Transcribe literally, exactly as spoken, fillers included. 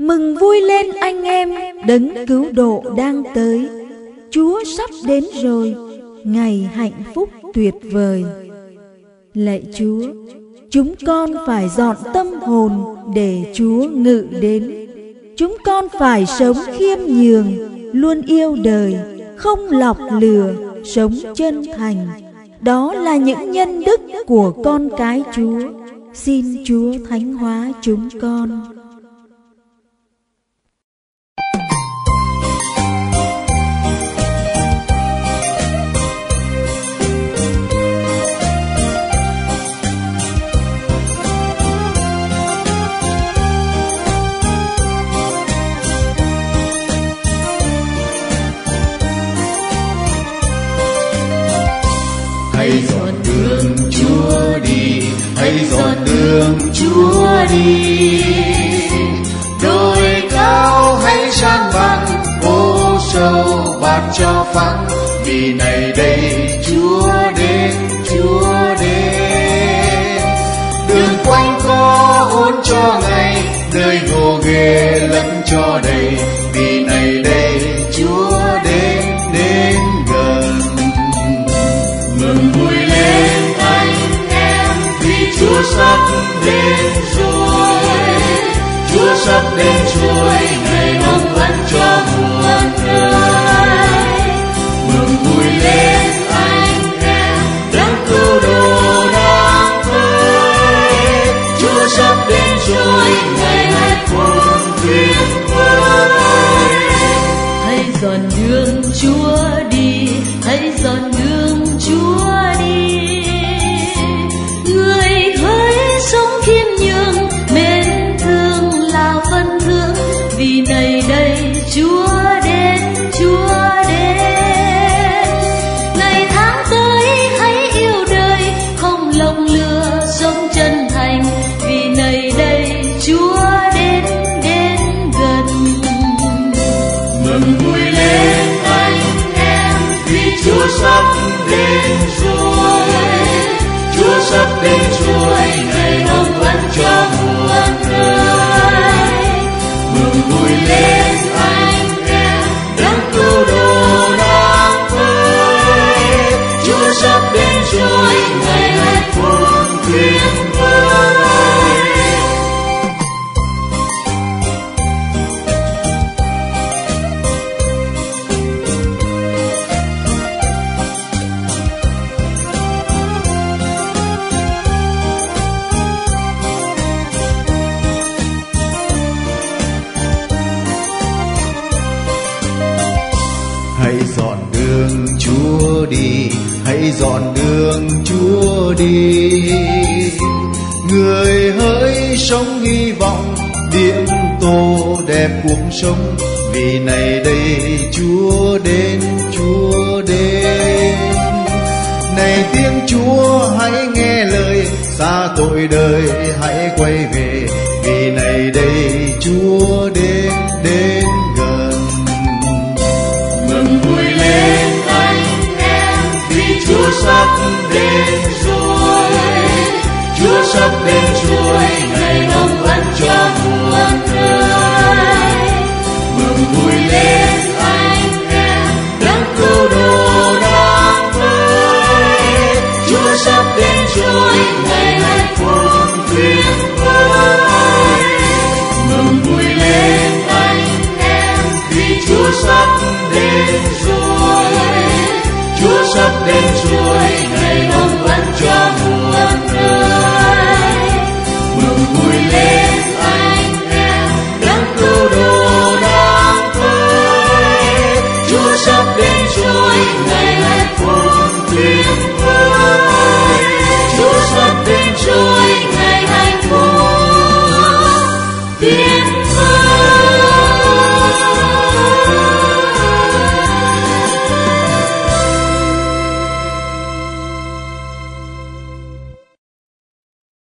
Mừng vui lên anh em, đấng cứu độ đang tới. Chúa sắp đến rồi, ngày hạnh phúc tuyệt vời. Lạy Chúa, chúng con phải dọn tâm hồn để Chúa ngự đến. Chúng con phải sống khiêm nhường, luôn yêu đời, không lọc lừa, sống chân thành. Đó là những nhân đức của con cái Chúa. Xin Chúa thánh hóa chúng con. Hãy dọn đường Chúa đi, hãy dọn đường Chúa đi. Đồi cao hãy san bằng, hố sâu bạt cho phẳng. Vì này đây Chúa đến, Chúa đến. Đường quanh co hôn cho ngày, nơi ngô ghê lẫn cho đầy. Vì này đây Chúa đến, đến gần. Mừng vui lên anh em, vì Chúa sắp đến rồi. Chúa sắp đến rồi, ngày mong ân cho muôn đời. Mừng vui lên anh em, đấng cứu độ đang tới. Chúa sắp đến rồi, ngày hạnh phúc tuyệt vời. Hãy dọn đường Chúa đi, hãy dọn đường Chúa đi. Người hỡi sống khiêm nhường, mến thương là phần thương. Vì này đây Chúa đến, Chúa đến. Ngày tháng tới hãy yêu đời, không lộng lừa, sống chân thành. Vì này đây Chúa đến, đến gần. Mừng vui lên anh em, vì Chúa sắp đến rồi. Chúa sắp đến rồi, ngày mong ân cho muôn đời. Mừng vui lên anh em, đấng cứu độ đang tới. Chúa sắp đến rồi, ngày hạnh phúc tuyệt vời. Hãy dọn đường Chúa đi, hãy dọn đường Chúa đi. Người hỡi sống hy vọng, điểm tô đẹp cuộc sống. Vì này đây Chúa đến, Chúa đến. Này tiếng Chúa hãy nghe lời, xa tội đời hãy quay về.